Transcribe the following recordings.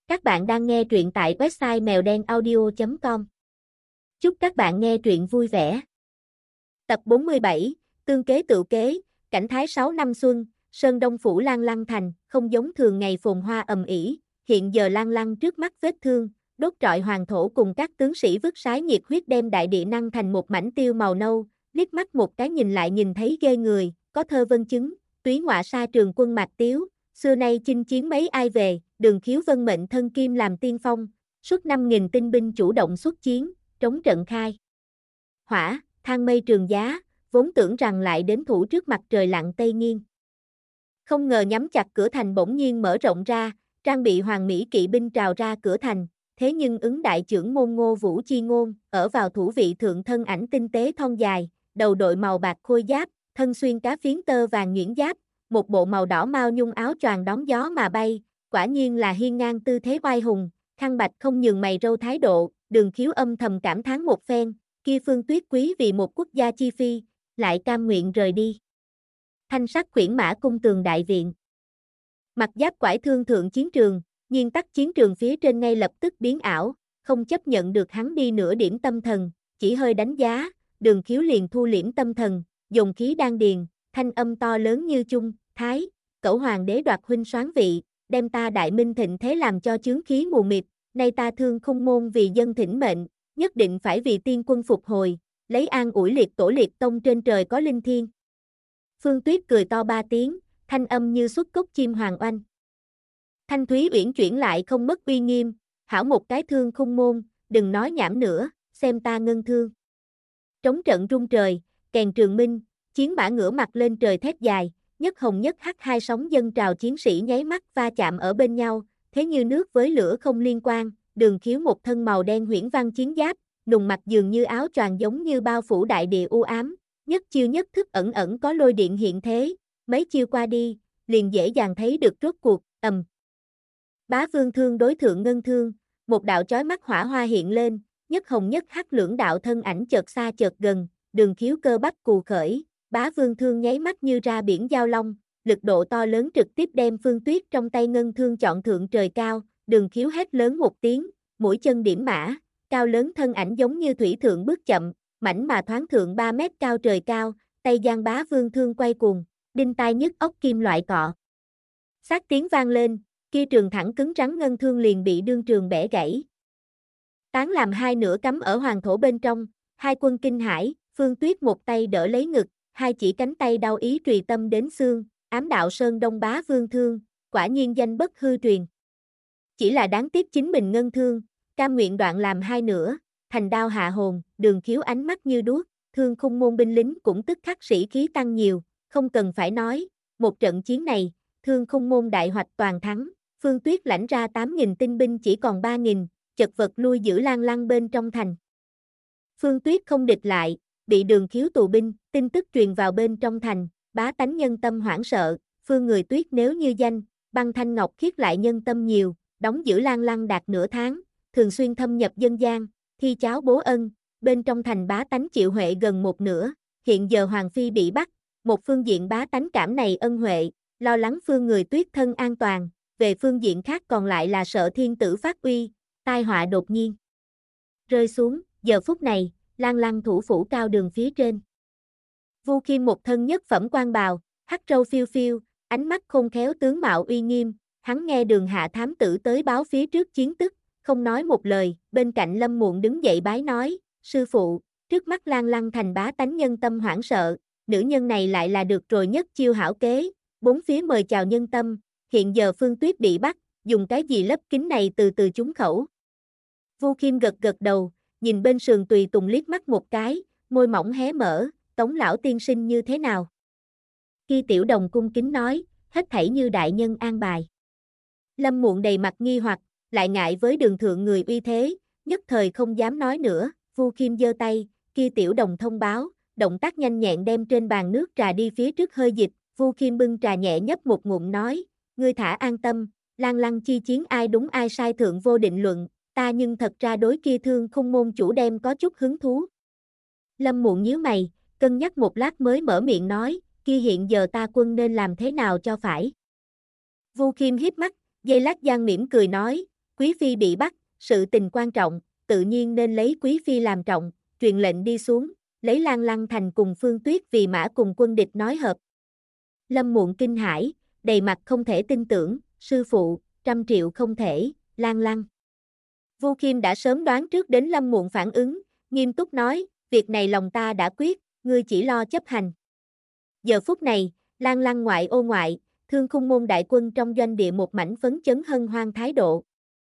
Các bạn đang nghe truyện tại website mèo đen audio.com. Chúc các bạn nghe truyện vui vẻ. Tập 47, Tương kế tựu kế, cảnh thái 6 năm xuân, sơn đông phủ Lan Lăng thành, không giống thường ngày phồn hoa ầm ĩ, hiện giờ Lan Lăng trước mắt vết thương, đốt trọi hoàng thổ cùng các tướng sĩ vứt sái nhiệt huyết đem đại địa năng thành một mảnh tiêu màu nâu, liếc mắt một cái nhìn lại nhìn thấy ghê người, có thơ vân chứng, túy ngọa sa trường quân mạc tiếu, xưa nay chinh chiến mấy ai về, Đường Khiếu vân mệnh thân kim làm tiên phong, suốt 5.000 tinh binh chủ động xuất chiến, trống trận khai hỏa, thang mây trường giá, vốn tưởng rằng lại đến thủ trước mặt trời lặn tây nghiêng. Không ngờ nhắm chặt cửa thành bỗng nhiên mở rộng ra, trang bị hoàng mỹ kỵ binh trào ra cửa thành, thế nhưng ứng đại trưởng môn Ngô Vũ Chi Ngôn, ở vào thủ vị thượng thân ảnh tinh tế thon dài, đầu đội màu bạc khôi giáp, thân xuyên cá phiến tơ vàng nhuyễn giáp, một bộ màu đỏ mao nhung áo choàng đón gió mà bay, quả nhiên là hiên ngang tư thế oai hùng, khăn bạch không nhường mày râu thái độ, Đường Khiếu âm thầm cảm thán một phen, kia Phương Tuyết quý vì một quốc gia chi phi, lại cam nguyện rời đi. Thanh sắc khuyển mã cung tường đại viện. Mặt giáp quải thương thượng chiến trường, nhiên tắc chiến trường phía trên ngay lập tức biến ảo, không chấp nhận được hắn đi nửa điểm tâm thần, chỉ hơi đánh giá, Đường Khiếu liền thu liễm tâm thần, dồn khí đan điền, thanh âm to lớn như chung, thái, cẩu hoàng đế đoạt huynh soán vị, đem ta đại minh thịnh thế làm cho chướng khí mù mịt, nay ta thương khung môn vì dân thỉnh mệnh, nhất định phải vì tiên quân phục hồi, lấy an ủi liệt tổ liệt tông trên trời có linh thiêng. Phương Tuyết cười to 3 tiếng, thanh âm như xuất cốc chim hoàng oanh. Thanh thúy uyển chuyển lại không mất uy nghiêm, hảo một cái thương khung môn, đừng nói nhảm nữa, xem ta ngân thương. Trống trận rung trời, kèn trường minh, chiến mã ngửa mặt lên trời thét dài, nhất hồng nhất hắc hai sóng dân trào chiến sĩ nháy mắt va chạm ở bên nhau, thế như nước với lửa không liên quan, Đường Khiếu một thân màu đen huyễn văn chiến giáp, nùng mặt dường như áo choàng giống như bao phủ đại địa u ám, nhất chiêu nhất thức ẩn ẩn có lôi điện hiện thế, mấy chiêu qua đi, liền dễ dàng thấy được rốt cuộc, Bá Vương thương đối thượng ngân thương, một đạo chói mắt hỏa hoa hiện lên, nhất hồng nhất hắc lưỡng đạo thân ảnh chợt xa chợt gần, Đường Khiếu cơ bắp cù khởi, Bá Vương thương nháy mắt như ra biển giao long, lực độ to lớn trực tiếp đem Phương Tuyết trong tay ngân thương chọn thượng trời cao, Đường Khiếu hét lớn một tiếng, mũi chân điểm mã, cao lớn thân ảnh giống như thủy thượng bước chậm, mảnh mà thoáng thượng 3 mét cao trời cao, tay giang Bá Vương thương quay cuồng, đinh tai nhức óc kim loại cọ. Sát tiếng vang lên, kia trường thẳng cứng rắn ngân thương liền bị đương trường bẻ gãy. Tán làm hai nửa cắm ở hoàng thổ bên trong, hai quân kinh hãi, Phương Tuyết một tay đỡ lấy ngực, hai chỉ cánh tay đau ý trùy tâm đến xương, ám đạo Sơn Đông Bá Vương thương, quả nhiên danh bất hư truyền. Chỉ là đáng tiếc chính mình ngân thương, cam nguyện đoạn làm hai nửa, thành đao hạ hồn, Đường Khiếu ánh mắt như đuốc, thương khung môn binh lính cũng tức khắc sĩ khí tăng nhiều, không cần phải nói, một trận chiến này, thương khung môn đại hoạch toàn thắng, Phương Tuyết lãnh ra 8.000 tinh binh chỉ còn 3.000, chật vật lui giữ Lan Lăng bên trong thành. Phương Tuyết không địch lại, bị Đường Khiếu tù binh, tin tức truyền vào bên trong thành, bá tánh nhân tâm hoảng sợ, Phương người Tuyết nếu như danh, băng thanh ngọc khiết lại nhân tâm nhiều, đóng giữ Lan Lăng đạt nửa tháng, thường xuyên thâm nhập dân gian, thi cháo bố ân, bên trong thành bá tánh chịu huệ gần một nửa, hiện giờ Hoàng Phi bị bắt, một phương diện bá tánh cảm này ân huệ, lo lắng Phương người Tuyết thân an toàn, về phương diện khác còn lại là sợ thiên tử phát uy, tai họa đột nhiên rơi xuống, giờ phút này, Lan Lăng thủ phủ cao đường phía trên. Vu Khiêm một thân nhất phẩm quan bào, hắc râu phiêu phiêu, ánh mắt khôn khéo tướng mạo uy nghiêm, hắn nghe Đường hạ thám tử tới báo phía trước chiến tức, không nói một lời, bên cạnh Lâm Muộn đứng dậy bái nói, sư phụ, trước mắt Lan Lăng thành bá tánh nhân tâm hoảng sợ, nữ nhân này lại là được rồi nhất chiêu hảo kế, bốn phía mời chào nhân tâm, hiện giờ Phương Tuyết bị bắt, dùng cái gì lấp kín này từ từ trúng khẩu. Vu Khiêm gật gật đầu, nhìn bên sườn tùy tùng liếc mắt một cái, môi mỏng hé mở, Tống lão tiên sinh như thế nào? Khi Tiểu Đồng cung kính nói, hết thảy như đại nhân an bài. Lâm Muộn đầy mặt nghi hoặc, lại ngại với Đường thượng người uy thế, nhất thời không dám nói nữa, Vu Khiêm giơ tay, kia Tiểu Đồng thông báo, động tác nhanh nhẹn đem trên bàn nước trà đi phía trước hơi dịch, Vu Khiêm bưng trà nhẹ nhấp một ngụm nói, ngươi thả an tâm, Lan Lăng chi chiến ai đúng ai sai thượng vô định luận, ta nhưng thật ra đối kia thương khung môn chủ đem có chút hứng thú. Lâm Muộn nhíu mày, cân nhắc một lát mới mở miệng nói, kia hiện giờ ta quân nên làm thế nào cho phải. Vu Khiêm híp mắt, giây lát gian mỉm cười nói, Quý phi bị bắt, sự tình quan trọng, tự nhiên nên lấy quý phi làm trọng, truyền lệnh đi xuống, lấy Lan Lăng Thành cùng Phương Tuyết vì mã cùng quân địch nói hợp. Lâm Muộn kinh hãi, đầy mặt không thể tin tưởng, sư phụ, 100 triệu không thể, Lan Lăng. Vu Khiêm đã sớm đoán trước đến Lâm Muộn phản ứng, nghiêm túc nói, việc này lòng ta đã quyết, ngươi chỉ lo chấp hành. Giờ phút này, Lan Lăng ngoại ô ngoại, Thương Khung môn đại quân trong doanh địa một mảnh phấn chấn hân hoan thái độ.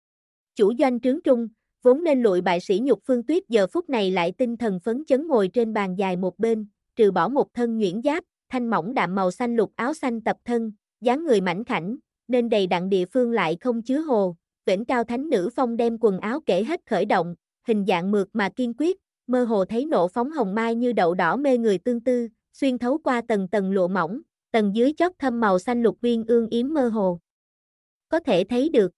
Chủ doanh trướng trung, vốn nên lụi bại sỉ nhục Phương Tuyết giờ phút này lại tinh thần phấn chấn ngồi trên bàn dài một bên, trừ bỏ một thân nhuyễn giáp, thanh mỏng đạm màu xanh lục áo xanh tập thân, dáng người mảnh khảnh, nên đầy đặn địa phương lại không chứa hồ. Vĩnh Cao Thánh Nữ Phong đem quần áo kể hết khởi động, hình dạng mượt mà kiên quyết, mơ hồ thấy nộ phóng hồng mai như đậu đỏ mê người tương tư, xuyên thấu qua tầng tầng lụa mỏng, tầng dưới chót thâm màu xanh lục viên ương yếm mơ hồ. Có thể thấy được.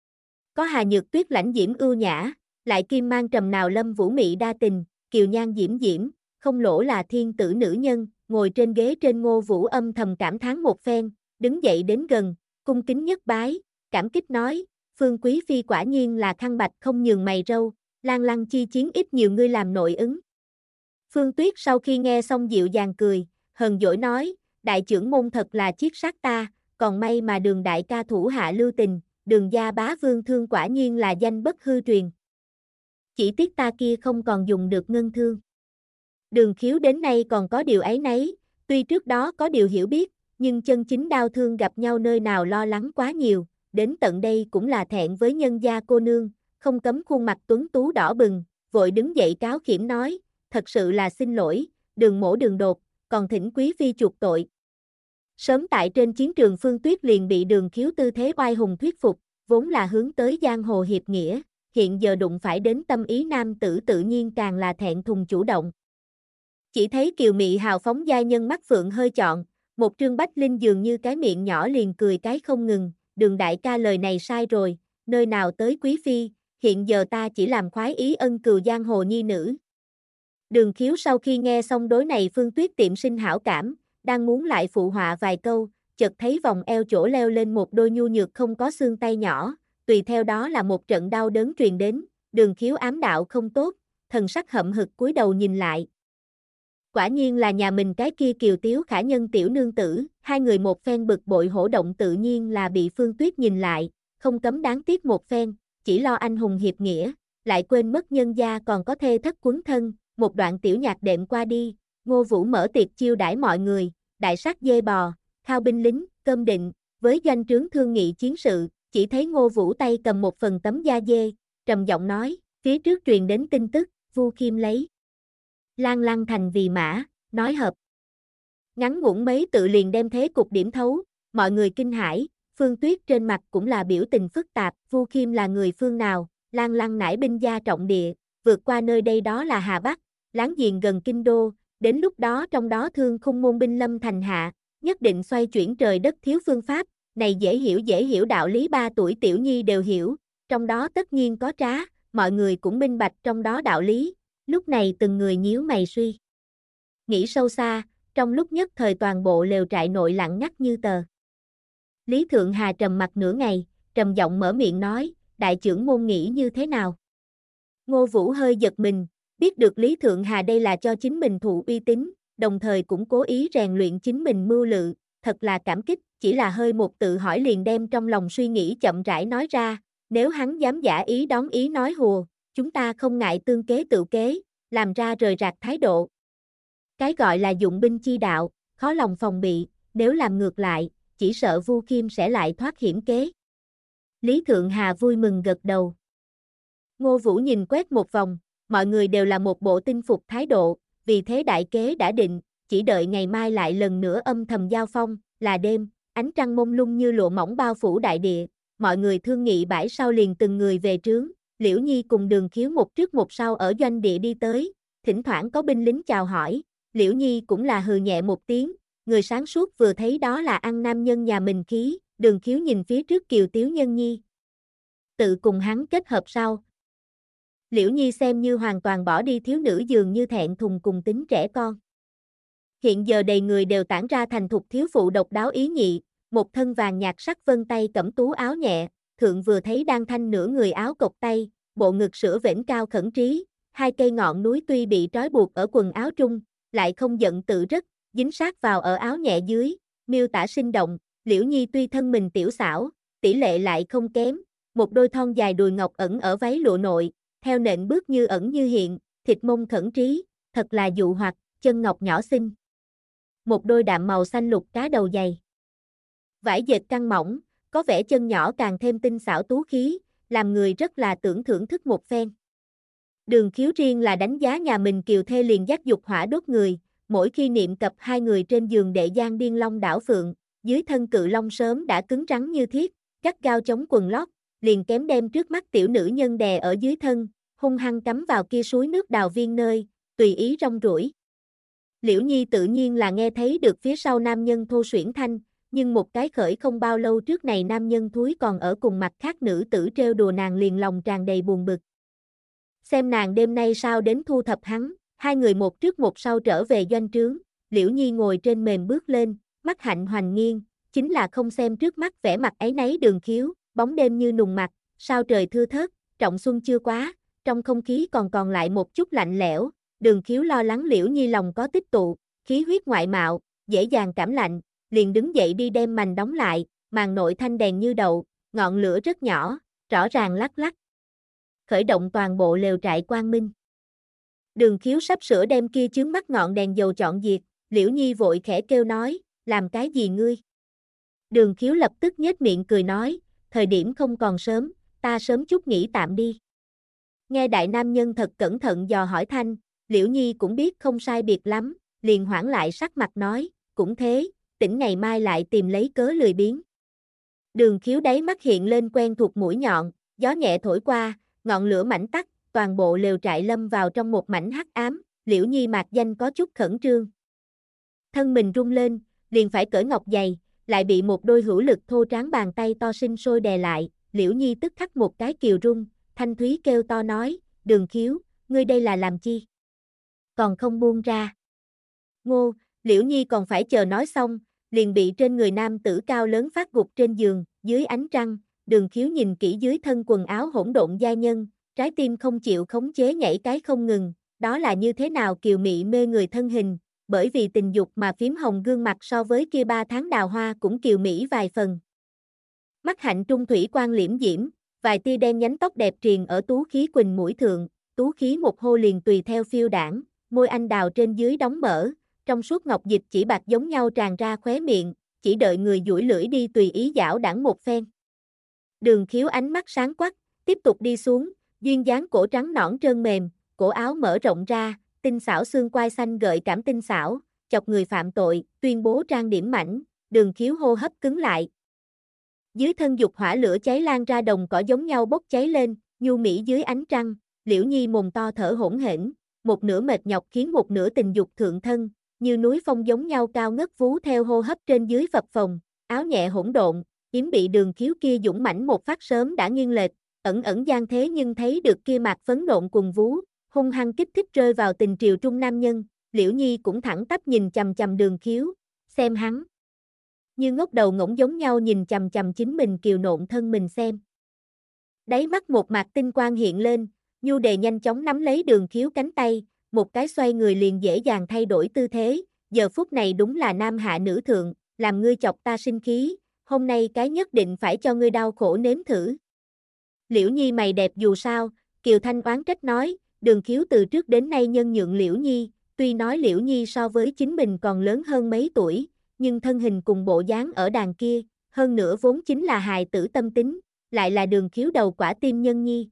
Có Hà Nhược Tuyết lãnh diễm ưu nhã, lại kim mang trầm nào lâm vũ mị đa tình, kiều nhan diễm diễm, không lỗ là thiên tử nữ nhân, ngồi trên ghế trên Ngô Vũ âm thầm cảm thán một phen, đứng dậy đến gần, cung kính nhất bái, cảm kích nói, Phương Quý Phi quả nhiên là khăn bạch không nhường mày râu, Lan Lăng chi chiến ít nhiều ngươi làm nội ứng. Phương Tuyết sau khi nghe xong dịu dàng cười, hờn dỗi nói, đại trưởng môn thật là chiết sát ta, còn may mà Đường đại ca thủ hạ lưu tình, Đường gia bá vương thương quả nhiên là danh bất hư truyền. Chỉ tiếc ta kia không còn dùng được ngân thương. Đường Khiếu đến nay còn có điều ấy nấy, tuy trước đó có điều hiểu biết, nhưng chân chính đao thương gặp nhau nơi nào lo lắng quá nhiều, đến tận đây cũng là thẹn với nhân gia cô nương, không cấm khuôn mặt tuấn tú đỏ bừng, vội đứng dậy cáo khiểm nói, thật sự là xin lỗi, Đường mỗ đường đột, còn thỉnh quý phi chuộc tội. Sớm tại trên chiến trường Phương Tuyết liền bị Đường Khiếu tư thế oai hùng thuyết phục, vốn là hướng tới giang hồ hiệp nghĩa, hiện giờ đụng phải đến tâm ý nam tử tự nhiên càng là thẹn thùng chủ động. Chỉ thấy kiều mị hào phóng giai nhân mắt phượng hơi chọn, một Trương Bách Linh dường như cái miệng nhỏ liền cười cái không ngừng, Đường đại ca lời này sai rồi, nơi nào tới quý phi, hiện giờ ta chỉ làm khoái ý ân cừu giang hồ nhi nữ. Đường Khiếu sau khi nghe xong đối này Phương Tuyết tiệm sinh hảo cảm, đang muốn lại phụ họa vài câu, chợt thấy vòng eo chỗ leo lên một đôi nhu nhược không có xương tay nhỏ, tùy theo đó là một trận đau đớn truyền đến, Đường Khiếu ám đạo không tốt, thần sắc hậm hực cúi đầu nhìn lại. Quả nhiên là nhà mình cái kia kiều tiếu khả nhân tiểu nương tử, hai người một phen bực bội hổ động tự nhiên là bị Phương Tuyết nhìn lại, không cấm đáng tiếc một phen, chỉ lo anh hùng hiệp nghĩa, lại quên mất nhân gia còn có thê thất quấn thân, một đoạn tiểu nhạc đệm qua đi, Ngô Vũ mở tiệc chiêu đãi mọi người, đại sát dê bò, khao binh lính, cơm định, với doanh trướng thương nghị chiến sự, chỉ thấy Ngô Vũ tay cầm một phần tấm da dê, trầm giọng nói, phía trước truyền đến tin tức, Vu Khiêm lấy Lan Lăng Thành vì mã, nói hợp. Ngắn ngủn mấy tự liền đem thế cục điểm thấu, mọi người kinh hãi, Phương Tuyết trên mặt cũng là biểu tình phức tạp, Vu Khiêm là người phương nào, Lan Lăng nải binh gia trọng địa, vượt qua nơi đây đó là Hà Bắc, láng giềng gần kinh đô, đến lúc đó trong đó Thương Khung môn binh lâm thành hạ, nhất định xoay chuyển trời đất thiếu phương pháp, này dễ hiểu đạo lý 3 tuổi tiểu nhi đều hiểu, trong đó tất nhiên có trá, mọi người cũng minh bạch trong đó đạo lý, lúc này từng người nhíu mày suy. Nghĩ sâu xa, trong lúc nhất thời toàn bộ lều trại nội lặng ngắt như tờ. Lý Thượng Hà trầm mặt nửa ngày, trầm giọng mở miệng nói, đại trưởng môn nghĩ như thế nào? Ngô Vũ hơi giật mình, biết được Lý Thượng Hà đây là cho chính mình thụ uy tín, đồng thời cũng cố ý rèn luyện chính mình mưu lự, thật là cảm kích, chỉ là hơi một tự hỏi liền đem trong lòng suy nghĩ chậm rãi nói ra, nếu hắn dám giả ý đón ý nói hùa, chúng ta không ngại tương kế tự kế, làm ra rời rạc thái độ. Cái gọi là dụng binh chi đạo, khó lòng phòng bị, nếu làm ngược lại, chỉ sợ Vu Khiêm sẽ lại thoát hiểm kế. Lý Thượng Hà vui mừng gật đầu. Ngô Vũ nhìn quét một vòng, mọi người đều là một bộ tinh phục thái độ, vì thế đại kế đã định, chỉ đợi ngày mai lại lần nữa âm thầm giao phong, là đêm, ánh trăng mông lung như lụa mỏng bao phủ đại địa, mọi người thương nghị bãi sau liền từng người về trướng, Liễu Nhi cùng Đường Khiếu một trước một sau ở doanh địa đi tới, thỉnh thoảng có binh lính chào hỏi, Liễu Nhi cũng là hừ nhẹ một tiếng, người sáng suốt vừa thấy đó là ăn nam nhân nhà mình khí, Đường Khiếu nhìn phía trước kiều tiếu nhân nhi. Tự cùng hắn kết hợp sau. Liễu Nhi xem như hoàn toàn bỏ đi thiếu nữ dường như thẹn thùng cùng tính trẻ con. Hiện giờ đầy người đều tản ra thành thục thiếu phụ độc đáo ý nhị, một thân vàng nhạt sắc vân tay cẩm tú áo nhẹ, thượng vừa thấy đang thanh nửa người áo cộc tay, bộ ngực sữa vểnh cao khẩn trí, hai cây ngọn núi tuy bị trói buộc ở quần áo trung, lại không giận tự rất, dính sát vào ở áo nhẹ dưới, miêu tả sinh động, Liễu Nhi tuy thân mình tiểu xảo, tỷ lệ lại không kém, một đôi thon dài đùi ngọc ẩn ở váy lụa nội, theo nện bước như ẩn như hiện, thịt mông khẩn trí, thật là dụ hoặc, chân ngọc nhỏ xinh. Một đôi đạm màu xanh lục cá đầu dày. Vải dệt căng mỏng, có vẻ chân nhỏ càng thêm tinh xảo tú khí, làm người rất là thưởng thức một phen. Đường Khiếu riêng là đánh giá nhà mình kiều thê liền dắt dục hỏa đốt người, mỗi khi niệm cập hai người trên giường đệ giang điên long đảo phượng, dưới thân cự long sớm đã cứng rắn như thiết, gắt gao chống quần lót, liền kém đem trước mắt tiểu nữ nhân đè ở dưới thân, hung hăng cắm vào kia suối nước đào viên nơi, tùy ý rong ruổi. Liễu Nhi tự nhiên là nghe thấy được phía sau nam nhân thô suyễn thanh, nhưng một cái khởi không bao lâu trước này nam nhân thúi còn ở cùng mặt khác nữ tử trêu đùa nàng liền lòng tràn đầy buồn bực. Xem nàng đêm nay sao đến thu thập hắn, hai người một trước một sau trở về doanh trướng, Liễu Nhi ngồi trên mềm bước lên, mắt hạnh hoành nghiêng, chính là không xem trước mắt vẻ mặt áy náy Đường Khiếu, bóng đêm như nùng mặt, sao trời thưa thớt, trọng xuân chưa quá, trong không khí còn lại một chút lạnh lẽo, Đường Khiếu lo lắng Liễu Nhi lòng có tích tụ, khí huyết ngoại mạo, dễ dàng cảm lạnh, liền đứng dậy đi đem mành đóng lại, màn nội thanh đèn như đậu, ngọn lửa rất nhỏ, rõ ràng lắc lắc. Khởi động toàn bộ lều trại quang minh. Đường Khiếu sắp sửa đem kia chướng mắt ngọn đèn dầu chọn diệt, Liễu Nhi vội khẽ kêu nói, làm cái gì ngươi? Đường Khiếu lập tức nhếch miệng cười nói, thời điểm không còn sớm, ta sớm chút nghỉ tạm đi. Nghe đại nam nhân thật cẩn thận dò hỏi thanh, Liễu Nhi cũng biết không sai biệt lắm, liền hoãn lại sắc mặt nói, cũng thế, tỉnh ngày mai lại tìm lấy cớ lười biếng. Đường Khiếu đáy mắt hiện lên quen thuộc mũi nhọn, gió nhẹ thổi qua, ngọn lửa mảnh tắt, toàn bộ lều trại lâm vào trong một mảnh hắc ám, Liễu Nhi mạc danh có chút khẩn trương. Thân mình rung lên, liền phải cởi ngọc giày, lại bị một đôi hữu lực thô tráng bàn tay to sinh sôi đè lại, Liễu Nhi tức khắc một cái kiều rung, thanh thúy kêu to nói, Đường Khiếu, ngươi đây là làm chi? Còn không buông ra. Ngô, Liễu Nhi còn phải chờ nói xong, liền bị trên người nam tử cao lớn phát gục trên giường, dưới ánh trăng, Đường Khiếu nhìn kỹ dưới thân quần áo hỗn độn giai nhân, trái tim không chịu khống chế nhảy cái không ngừng, đó là như thế nào kiều mị mê người thân hình, bởi vì tình dục mà phím hồng gương mặt so với kia 3 tháng đào hoa cũng kiều mỹ vài phần. Mắt hạnh trung thủy quan liễm diễm, vài tia đen nhánh tóc đẹp triền ở tú khí quỳnh mũi thượng, tú khí một hô liền tùy theo phiêu đảng, môi anh đào trên dưới đóng mở, trong suốt ngọc dịch chỉ bạc giống nhau tràn ra khóe miệng, chỉ đợi người duỗi lưỡi đi tùy ý giảo đảng một phen. Đường Khiếu ánh mắt sáng quắc, tiếp tục đi xuống, duyên dáng cổ trắng nõn trơn mềm, cổ áo mở rộng ra, tinh xảo xương quai xanh gợi cảm tinh xảo, chọc người phạm tội, tuyên bố trang điểm mảnh, Đường Khiếu hô hấp cứng lại. Dưới thân dục hỏa lửa cháy lan ra đồng cỏ giống nhau bốc cháy lên, nhu mỹ dưới ánh trăng, Liễu Nhi mồm to thở hổn hển, một nửa mệt nhọc khiến một nửa tình dục thượng thân, như núi phong giống nhau cao ngất vú theo hô hấp trên dưới phập phồng, áo nhẹ hỗn độn, yếm bị Đường Khiếu kia dũng mãnh một phát sớm đã nghiêng lệch, ẩn ẩn gian thế nhưng thấy được kia mạc phấn nộn cùng vú, hung hăng kích thích rơi vào tình triều trung nam nhân, Liễu Nhi cũng thẳng tắp nhìn chằm chằm Đường Khiếu, xem hắn. Như ngốc đầu ngỗng giống nhau nhìn chằm chằm chính mình kiều nộn thân mình xem. Đáy mắt một mạc tinh quang hiện lên, nhu đề nhanh chóng nắm lấy Đường Khiếu cánh tay, một cái xoay người liền dễ dàng thay đổi tư thế, giờ phút này đúng là nam hạ nữ thượng, làm ngươi chọc ta sinh khí, hôm nay cái nhất định phải cho ngươi đau khổ nếm thử. Liễu Nhi mày đẹp dù sao, Kiều Thanh oán trách nói, Đường Khiếu từ trước đến nay nhân nhượng Liễu Nhi, tuy nói Liễu Nhi so với chính mình còn lớn hơn mấy tuổi, nhưng thân hình cùng bộ dáng ở đàn kia, hơn nữa vốn chính là hài tử tâm tính, lại là Đường Khiếu đầu quả tim nhân nhi.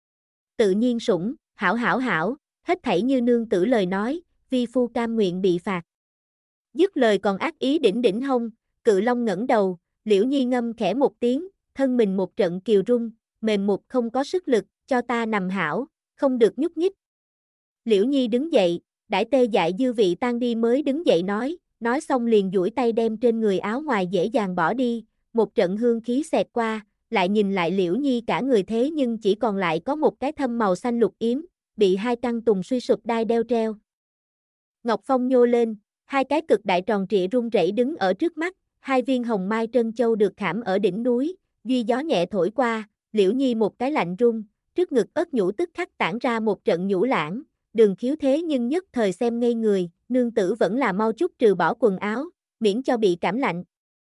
Tự nhiên sủng, hảo hảo hảo, hết thảy như nương tử lời nói, vi phu cam nguyện bị phạt. Dứt lời còn ác ý đỉnh đỉnh hông, Cự Long ngẩng đầu, Liễu Nhi ngâm khẽ một tiếng, thân mình một trận kiều rung, mềm mục không có sức lực, cho ta nằm hảo, không được nhúc nhích. Liễu Nhi đứng dậy, đãi tê dại dư vị tan đi mới đứng dậy nói xong liền duỗi tay đem trên người áo ngoài dễ dàng bỏ đi, một trận hương khí xẹt qua, lại nhìn lại Liễu Nhi cả người thế nhưng chỉ còn lại có một cái thâm màu xanh lục yếm, bị hai căn tùng suy sụp đai đeo treo. Ngọc Phong nhô lên, hai cái cực đại tròn trịa rung rẩy đứng ở trước mắt, hai viên hồng mai trân châu được khảm ở đỉnh núi, Duy gió nhẹ thổi qua, Liễu Nhi một cái lạnh run, trước ngực ớt nhũ tức khắc tản ra một trận nhũ lãng, Đường Khiếu thế nhưng nhất thời xem ngây người, nương tử vẫn là mau chút trừ bỏ quần áo, miễn cho bị cảm lạnh.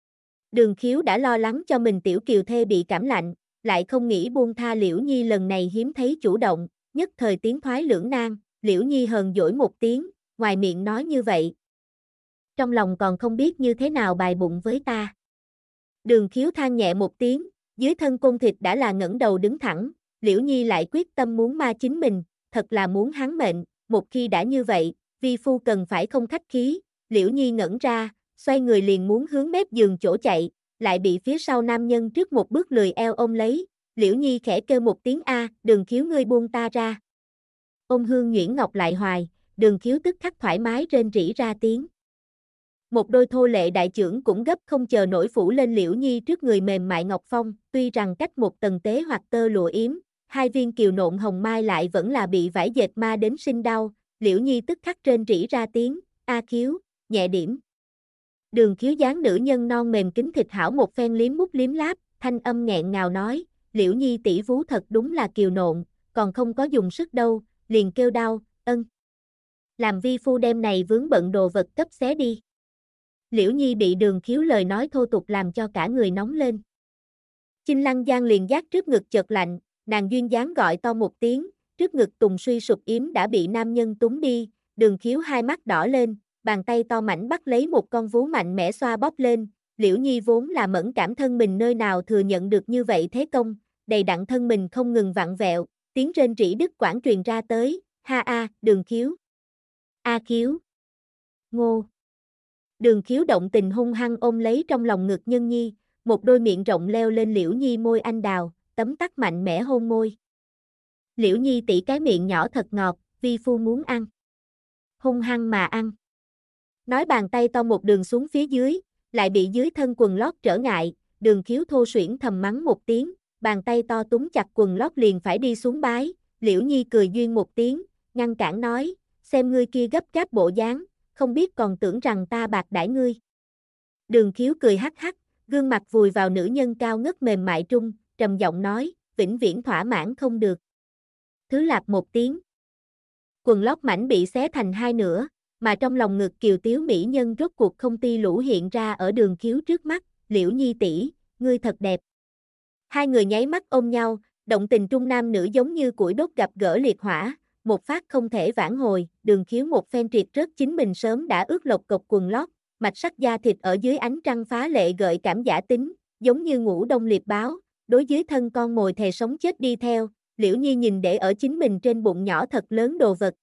Đường Khiếu đã lo lắng cho mình tiểu kiều thê bị cảm lạnh, lại không nghĩ buông tha Liễu Nhi lần này hiếm thấy chủ động, nhất thời tiến thoái lưỡng nan, Liễu Nhi hờn dỗi một tiếng, ngoài miệng nói như vậy. Trong lòng còn không biết như thế nào bài bụng với ta. Đường Khiếu than nhẹ một tiếng, dưới thân côn thịt đã là ngẩng đầu đứng thẳng, Liễu Nhi lại quyết tâm muốn ma chính mình, thật là muốn hắn mệnh, một khi đã như vậy, vi phu cần phải không khách khí, Liễu Nhi ngẩn ra, xoay người liền muốn hướng mép giường chỗ chạy, lại bị phía sau nam nhân trước một bước lười eo ôm lấy, Liễu Nhi khẽ kêu một tiếng a, Đường Khiếu ngươi buông ta ra. Ôm hương nhuyễn ngọc lại hoài, Đường Khiếu tức khắc thoải mái rên rỉ ra tiếng. Một đôi thô lệ đại chưởng cũng gấp không chờ nổi phủ lên Liễu Nhi trước người mềm mại ngọc phong, tuy rằng cách một tầng tế hoặc tơ lụa yếm, hai viên kiều nộn hồng mai lại vẫn là bị vải dệt ma đến sinh đau, Liễu Nhi tức khắc rên rỉ ra tiếng, a Khiếu, nhẹ điểm. Đường Khiếu dáng nữ nhân non mềm kính thịt hảo một phen liếm mút liếm láp, thanh âm nghẹn ngào nói, Liễu Nhi tỷ vú thật đúng là kiều nộn, còn không có dùng sức đâu, liền kêu đau, ân. Làm vi phu đem này vướng bận đồ vật cấp xé đi. Liễu Nhi bị Đường Khiếu lời nói thô tục làm cho cả người nóng lên. Chinh Lăng Giang liền giác trước ngực chợt lạnh, nàng duyên dáng gọi to một tiếng, trước ngực tùng suy sụp yếm đã bị nam nhân túng đi, Đường Khiếu hai mắt đỏ lên, bàn tay to mảnh bắt lấy một con vú mạnh mẽ xoa bóp lên, Liễu Nhi vốn là mẫn cảm thân mình nơi nào thừa nhận được như vậy thế công, đầy đặn thân mình không ngừng vặn vẹo, tiếng rên rỉ đứt quãng truyền ra tới, ha a, Đường Khiếu. A Khiếu. Ngô. Đường Khiếu động tình hung hăng ôm lấy trong lòng ngực Nhân Nhi, một đôi miệng rộng leo lên Liễu Nhi môi anh đào, tấm tắc mạnh mẽ hôn môi. Liễu Nhi tỷ cái miệng nhỏ thật ngọt, vi phu muốn ăn. Hung hăng mà ăn. Nói bàn tay to một đường xuống phía dưới, lại bị dưới thân quần lót trở ngại, Đường Khiếu thô suyễn thầm mắng một tiếng, bàn tay to túm chặt quần lót liền phải đi xuống bái, Liễu Nhi cười duyên một tiếng, ngăn cản nói, xem ngươi kia gấp gáp bộ dáng, không biết còn tưởng rằng ta bạc đãi ngươi. Đường Khiếu cười hắc hắc, gương mặt vùi vào nữ nhân cao ngất mềm mại trung, trầm giọng nói, vĩnh viễn thỏa mãn không được. Thứ lạp một tiếng. Quần lót mảnh bị xé thành hai nửa, mà trong lòng ngực kiều tiếu mỹ nhân rốt cuộc không ti lũ hiện ra ở Đường Khiếu trước mắt, Liễu Nhi tỷ, ngươi thật đẹp. Hai người nháy mắt ôm nhau, động tình trung nam nữ giống như củi đốt gặp gỡ liệt hỏa, một phát không thể vãn hồi, Đường Khiếu một phen triệt rớt chính mình sớm đã ướt lộc cộc quần lót, mạch sắc da thịt ở dưới ánh trăng phá lệ gợi cảm giả tính, giống như ngũ đông liệp báo, đối dưới thân con mồi thề sống chết đi theo, Liễu Nhi nhìn để ở chính mình trên bụng nhỏ thật lớn đồ vật.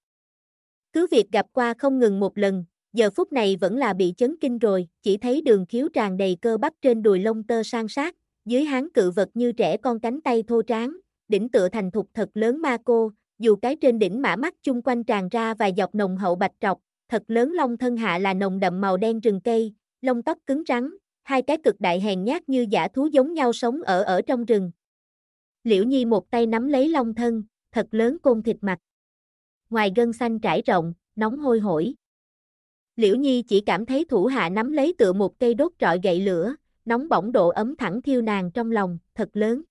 Cứ việc gặp qua không ngừng một lần, giờ phút này vẫn là bị chấn kinh rồi, chỉ thấy Đường Khiếu tràn đầy cơ bắp trên đùi lông tơ san sát, dưới háng cự vật như trẻ con cánh tay thô tráng, đỉnh tựa thành thục thật lớn ma cô, dù cái trên đỉnh mã mắt chung quanh tràn ra vài dọc nồng hậu bạch trọc, thật lớn lông thân hạ là nồng đậm màu đen rừng cây, lông tóc cứng rắn, hai cái cực đại hèn nhát như dã thú giống nhau sống ở trong rừng. Liễu Nhi một tay nắm lấy lông thân, thật lớn côn thịt mặt. Ngoài gân xanh trải rộng, nóng hôi hổi. Liễu Nhi chỉ cảm thấy thủ hạ nắm lấy tựa một cây đốt trọi gậy lửa, nóng bỏng độ ấm thẳng thiêu nàng trong lòng, thật lớn.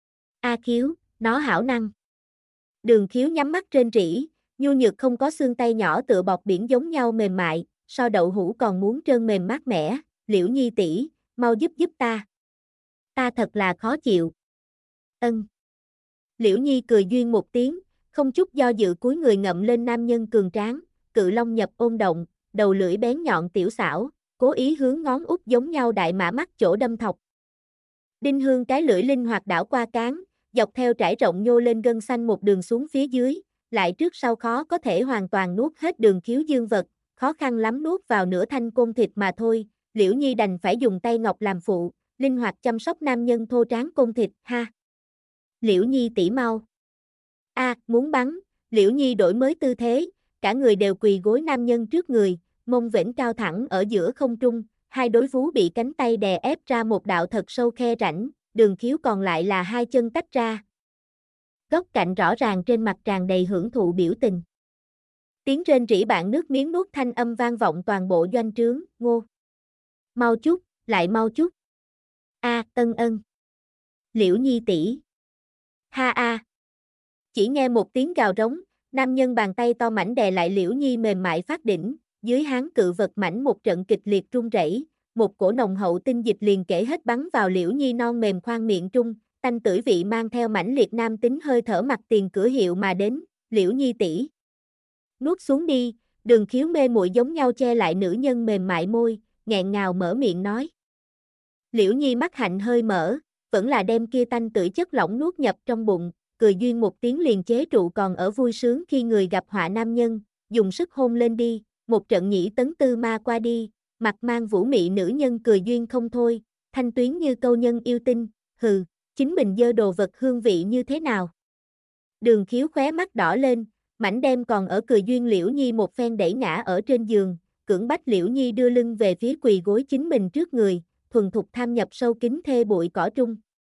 A Khiếu, nó hảo năng. Đường Khiếu nhắm mắt rên rỉ, nhu nhược không có xương tay nhỏ tựa bọt biển giống nhau mềm mại, so đậu hũ còn muốn trơn mềm mát mẻ, Liễu Nhi tỷ, mau giúp ta. Ta thật là khó chịu. Ân. Liễu Nhi cười duyên một tiếng, không chút do dự cúi người ngậm lên nam nhân cường tráng, cự long nhập ôn động, đầu lưỡi bén nhọn tiểu xảo, cố ý hướng ngón út giống nhau đại mã mắt chỗ đâm thọc. Đinh Hương cái lưỡi linh hoạt đảo qua cán, dọc theo trải rộng nhô lên gân xanh một đường xuống phía dưới, lại trước sau khó có thể hoàn toàn nuốt hết Đường Khiếu dương vật, khó khăn lắm nuốt vào nửa thanh côn thịt mà thôi, Liễu Nhi đành phải dùng tay ngọc làm phụ, linh hoạt chăm sóc nam nhân thô tráng côn thịt, ha. Liễu Nhi tỷ mau. A, muốn bắn, Liễu Nhi đổi mới tư thế, cả người đều quỳ gối nam nhân trước người, mông vểnh cao thẳng ở giữa không trung, hai đối vú bị cánh tay đè ép ra một đạo thật sâu khe rãnh, Đường Khiếu còn lại là hai chân tách ra. Góc cạnh rõ ràng trên mặt tràn đầy hưởng thụ biểu tình. Tiếng rên rỉ bạn nước miếng nuốt thanh âm vang vọng toàn bộ doanh trướng, Ngô. Mau chút, lại mau chút. A, ân ân. Liễu Nhi tỷ. Ha a. Chỉ nghe một tiếng gào rống, nam nhân bàn tay to mảnh đè lại Liễu Nhi mềm mại phát đỉnh, dưới hán cự vật mảnh một trận kịch liệt rung rẩy, một cổ nồng hậu tinh dịch liền kể hết bắn vào Liễu Nhi non mềm khoang miệng trung, tanh tưởi vị mang theo mãnh liệt nam tính hơi thở mặt tiền cửa hiệu mà đến, Liễu Nhi tỷ. Nuốt xuống đi, Đường Khiếu mê muội giống nhau che lại nữ nhân mềm mại môi, nghẹn ngào mở miệng nói. Liễu Nhi mắt hạnh hơi mở, vẫn là đem kia tanh tưởi chất lỏng nuốt nhập trong bụng, cười duyên một tiếng liền chế trụ còn ở vui sướng khi người gặp họa nam nhân, dùng sức hôn lên đi, một trận nhĩ tấn tư ma qua đi, mặt mang vũ mị nữ nhân cười duyên không thôi, thanh tuyến như câu nhân yêu tinh, hừ, chính mình dơ đồ vật hương vị như thế nào. Đường Khiếu khóe mắt đỏ lên, mảnh đem còn ở cười duyên Liễu Nhi một phen đẩy ngã ở trên giường, cưỡng bách Liễu Nhi đưa lưng về phía quỳ gối chính mình trước người, thuần thục tham nhập sâu kín thê bụi cỏ trung.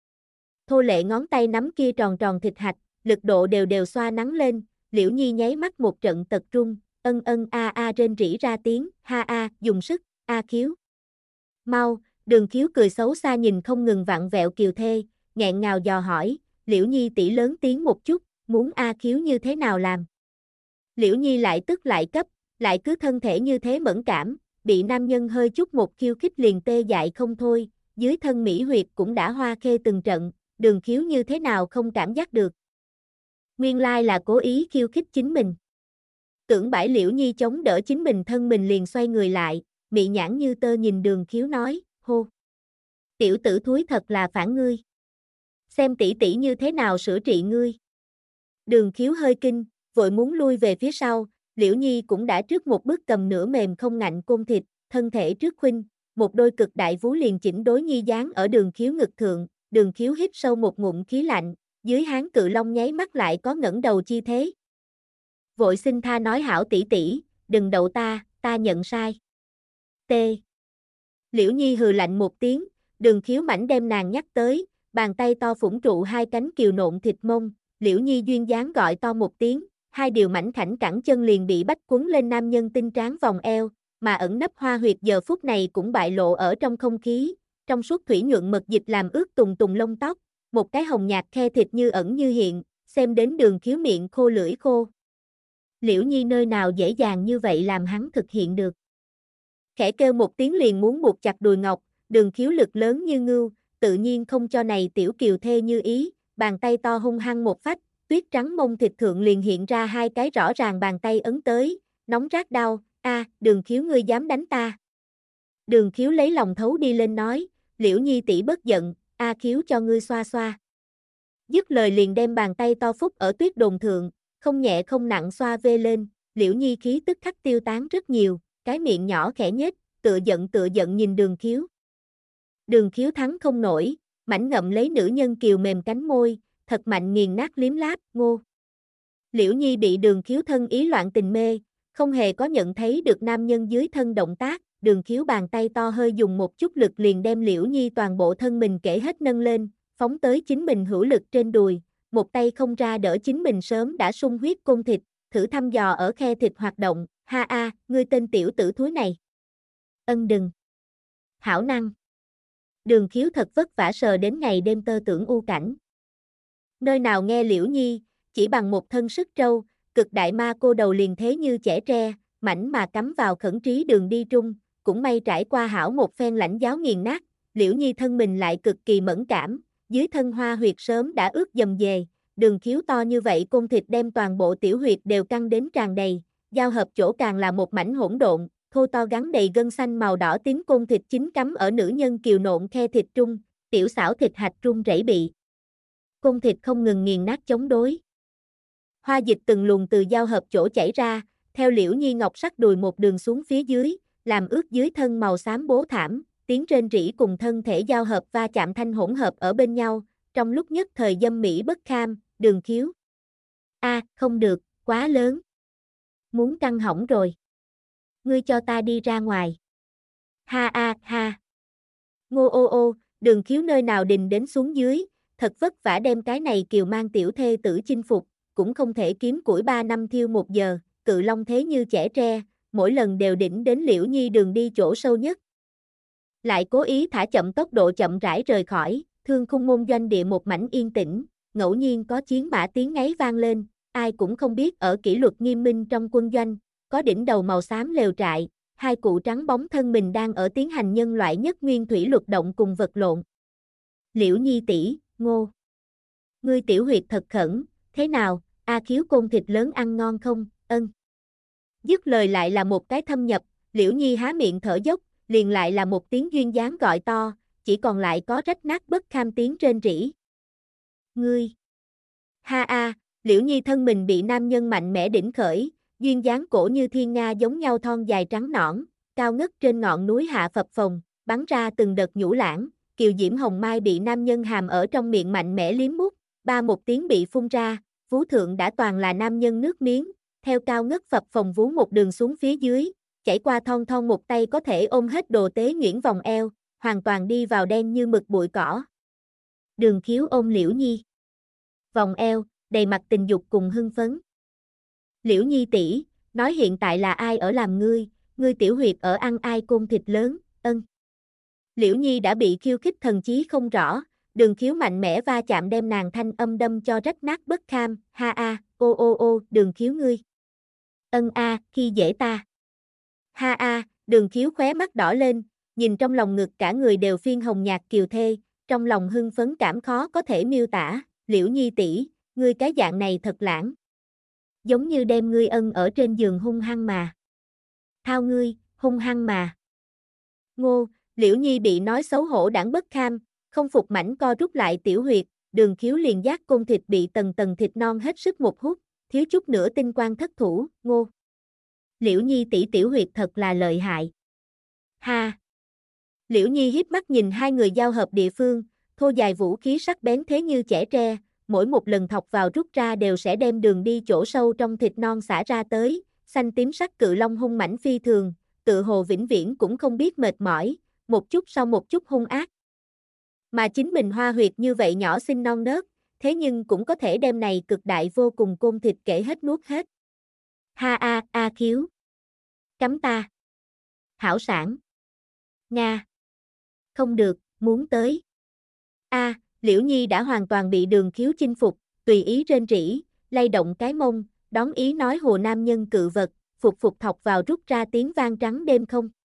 Thô lệ ngón tay nắm kia tròn tròn thịt hạch, lực độ đều đều xoa nắng lên, Liễu Nhi nháy mắt một trận tật trung, ân ân a a rên rỉ ra tiếng, ha a, dùng sức, a Khiếu. Mau, Đường Khiếu cười xấu xa nhìn không ngừng vặn vẹo kiều thê, nghẹn ngào dò hỏi, Liễu Nhi tỷ lớn tiếng một chút, muốn a Khiếu như thế nào làm? Liễu Nhi lại tức lại cấp, lại cứ thân thể như thế mẫn cảm, bị nam nhân hơi chút một khiêu khích liền tê dại không thôi, dưới thân mỹ huyệt cũng đã hoa khê từng trận, Đường Khiếu như thế nào không cảm giác được. Nguyên lai là cố ý khiêu khích chính mình. Tưởng bãi Liễu Nhi chống đỡ chính mình thân mình liền xoay người lại, mị nhãn như tơ nhìn Đường Khiếu nói, hô. Tiểu tử thúi thật là phản ngươi. Xem tỷ tỷ như thế nào sửa trị ngươi. Đường Khiếu hơi kinh, vội muốn lui về phía sau, Liễu Nhi cũng đã trước một bước cầm nửa mềm không ngạnh côn thịt, thân thể trước khuynh, một đôi cực đại vú liền chỉnh đối Nhi dán ở Đường Khiếu ngực thượng, Đường Khiếu hít sâu một ngụm khí lạnh, dưới hán cự long nháy mắt lại có ngẩng đầu chi thế. Vội xin tha nói hảo tỷ tỷ, đừng đậu ta nhận sai. T. Liễu Nhi hừ lạnh một tiếng, Đường Khiếu mảnh đem nàng nhắc tới, bàn tay to phủng trụ hai cánh kiều nộn thịt mông, Liễu Nhi duyên dáng gọi to một tiếng, hai điều mảnh khảnh cẳng chân liền bị bách quấn lên nam nhân tinh tráng vòng eo, mà ẩn nấp hoa huyệt giờ phút này cũng bại lộ ở trong không khí, trong suốt thủy nhuận mật dịch làm ướt tùng tùng lông tóc, một cái hồng nhạt khe thịt như ẩn như hiện, xem đến Đường Khiếu miệng khô lưỡi khô. Liễu Nhi nơi nào dễ dàng như vậy làm hắn thực hiện được. Khẽ kêu một tiếng liền muốn buộc chặt đùi ngọc, Đường Khiếu lực lớn như ngưu, tự nhiên không cho này tiểu kiều thê như ý, bàn tay to hung hăng một phách, tuyết trắng mông thịt thượng liền hiện ra hai cái rõ ràng bàn tay ấn tới, nóng rát đau, Đường Khiếu ngươi dám đánh ta. Đường Khiếu lấy lòng thấu đi lên nói, Liễu Nhi tỷ bất giận, Khiếu cho ngươi xoa xoa. Dứt lời liền đem bàn tay to phúc ở tuyết đồn thượng, không nhẹ không nặng xoa vê lên, Liễu Nhi khí tức khắc tiêu tán rất nhiều, cái miệng nhỏ khẽ nhếch, tựa giận nhìn Đường Khiếu. Đường Khiếu thắng không nổi, mảnh ngậm lấy nữ nhân kiều mềm cánh môi, thật mạnh nghiền nát liếm láp, ngô. Liễu Nhi bị Đường Khiếu thân ý loạn tình mê, không hề có nhận thấy được nam nhân dưới thân động tác, Đường Khiếu bàn tay to hơi dùng một chút lực liền đem Liễu Nhi toàn bộ thân mình kể hết nâng lên, phóng tới chính mình hữu lực trên đùi, một tay không ra đỡ chính mình sớm đã sung huyết côn thịt, thử thăm dò ở khe thịt hoạt động, ha ngươi tên tiểu tử thúi này. Ân đừng. Hảo năng. Đường Khiếu thật vất vả sờ đến ngày đêm tơ tưởng u cảnh. Nơi nào nghe Liễu Nhi, chỉ bằng một thân sức trâu, cực đại ma cô đầu liền thế như chẻ tre, mảnh mà cắm vào khẩn trí đường đi trung, cũng may trải qua hảo một phen lãnh giáo nghiền nát, Liễu Nhi thân mình lại cực kỳ mẫn cảm, dưới thân hoa huyệt sớm đã ướt dầm dề, Đường Khiếu to như vậy côn thịt đem toàn bộ tiểu huyệt đều căng đến tràn đầy, giao hợp chỗ càng là một mảnh hỗn độn, thô to gắn đầy gân xanh màu đỏ tím côn thịt chính cắm ở nữ nhân kiều nộn khe thịt trung, tiểu xảo thịt hạch trung rẩy bị. Côn thịt không ngừng nghiền nát chống đối. Hoa dịch từng luồng từ giao hợp chỗ chảy ra, theo Liễu Nhi ngọc sắc đùi một đường xuống phía dưới, làm ướt dưới thân màu xám bố thảm, tiếng rên rỉ cùng thân thể giao hợp va chạm thanh hỗn hợp ở bên nhau, trong lúc nhất thời dâm mỹ bất kham, Đường Khiếu. Không được, quá lớn. Muốn căng hỏng rồi. Ngươi cho ta đi ra ngoài. Ha. Ngô ô, Đường Khiếu nơi nào đình đến xuống dưới, thật vất vả đem cái này kiều mang tiểu thê tử chinh phục, cũng không thể kiếm củi 3 năm thiêu 1 giờ, cự long thế như chẻ tre, mỗi lần đều đỉnh đến Liễu Nhi đường đi chỗ sâu nhất. Lại cố ý thả chậm tốc độ chậm rãi rời khỏi, Thương khung môn doanh địa một mảnh yên tĩnh, ngẫu nhiên có chiến mã tiếng ngáy vang lên, ai cũng không biết ở kỷ luật nghiêm minh trong quân doanh, có đỉnh đầu màu xám lều trại, hai cụ trắng bóng thân mình đang ở tiến hành nhân loại nhất nguyên thủy luật động cùng vật lộn. Liễu Nhi tỷ, Ngô. Ngươi tiểu huyệt thật khẩn, thế nào, A Khiếu côn thịt lớn ăn ngon không, ân. Dứt lời lại là một cái thâm nhập, Liễu Nhi há miệng thở dốc, liền lại là một tiếng duyên dáng gọi to, chỉ còn lại có rách nát bất kham tiếng rên rỉ. Ngươi! Ha a, Liễu Nhi thân mình bị nam nhân mạnh mẽ đỉnh khởi, duyên dáng cổ như thiên nga giống nhau thon dài trắng nõn, cao ngất trên ngọn núi hạ phập phồng, bắn ra từng đợt nhũ lãng, kiều diễm hồng mai bị nam nhân hàm ở trong miệng mạnh mẽ liếm mút, ba một tiếng bị phun ra, vú thượng đã toàn là nam nhân nước miếng, theo cao ngất phập phồng vú một đường xuống phía dưới, chảy qua thon thon một tay có thể ôm hết đồ tế nhuyễn vòng eo, hoàn toàn đi vào đen như mực bụi cỏ. Đường Khiếu ôm Liễu Nhi. Vòng eo, đầy mặt tình dục cùng hưng phấn. Liễu Nhi tỷ, nói hiện tại là ai ở làm ngươi tiểu huyệt ở ăn ai côn thịt lớn, ân. Liễu Nhi đã bị khiêu khích thần chí không rõ, Đường Khiếu mạnh mẽ va chạm đem nàng thanh âm đâm cho rách nát bất kham, ha a, ô, Đường Khiếu ngươi. Ân a, khi dễ ta. Ha a, Đường Khiếu khóe mắt đỏ lên, nhìn trong lòng ngực cả người đều phiên hồng nhạt kiều thê, trong lòng hưng phấn cảm khó có thể miêu tả, Liễu Nhi tỷ, ngươi cái dạng này thật lãng. Giống như đem ngươi ân ở trên giường hung hăng mà. Thao ngươi, hung hăng mà. Ngô, Liễu Nhi bị nói xấu hổ đãng bất kham, không phục mảnh co rút lại tiểu huyệt, Đường Khiếu liền giác côn thịt bị tầng tầng thịt non hết sức một hút, thiếu chút nữa tinh quang thất thủ, Ngô. Liễu Nhi tỷ tiểu huyệt thật là lợi hại. Ha. Liễu Nhi hiếp mắt nhìn hai người giao hợp địa phương, thô dài vũ khí sắc bén thế như chẻ tre, mỗi một lần thọc vào rút ra đều sẽ đem đường đi chỗ sâu trong thịt non xả ra tới, xanh tím sắc cự long hung mãnh phi thường, tự hồ vĩnh viễn cũng không biết mệt mỏi, một chút sau một chút hung ác. Mà chính mình hoa huyệt như vậy nhỏ xinh non nớt, thế nhưng cũng có thể đem này cực đại vô cùng côn thịt kể hết nuốt hết. Ha a, A Khiếu. Cắm ta. Hảo sản. Nga. Không được, muốn tới. A, Liễu Nhi đã hoàn toàn bị Đường Khiếu chinh phục, tùy ý rên rỉ, lay động cái mông, đón ý nói hồ nam nhân cự vật, phục thọc vào rút ra tiếng vang trắng đêm không.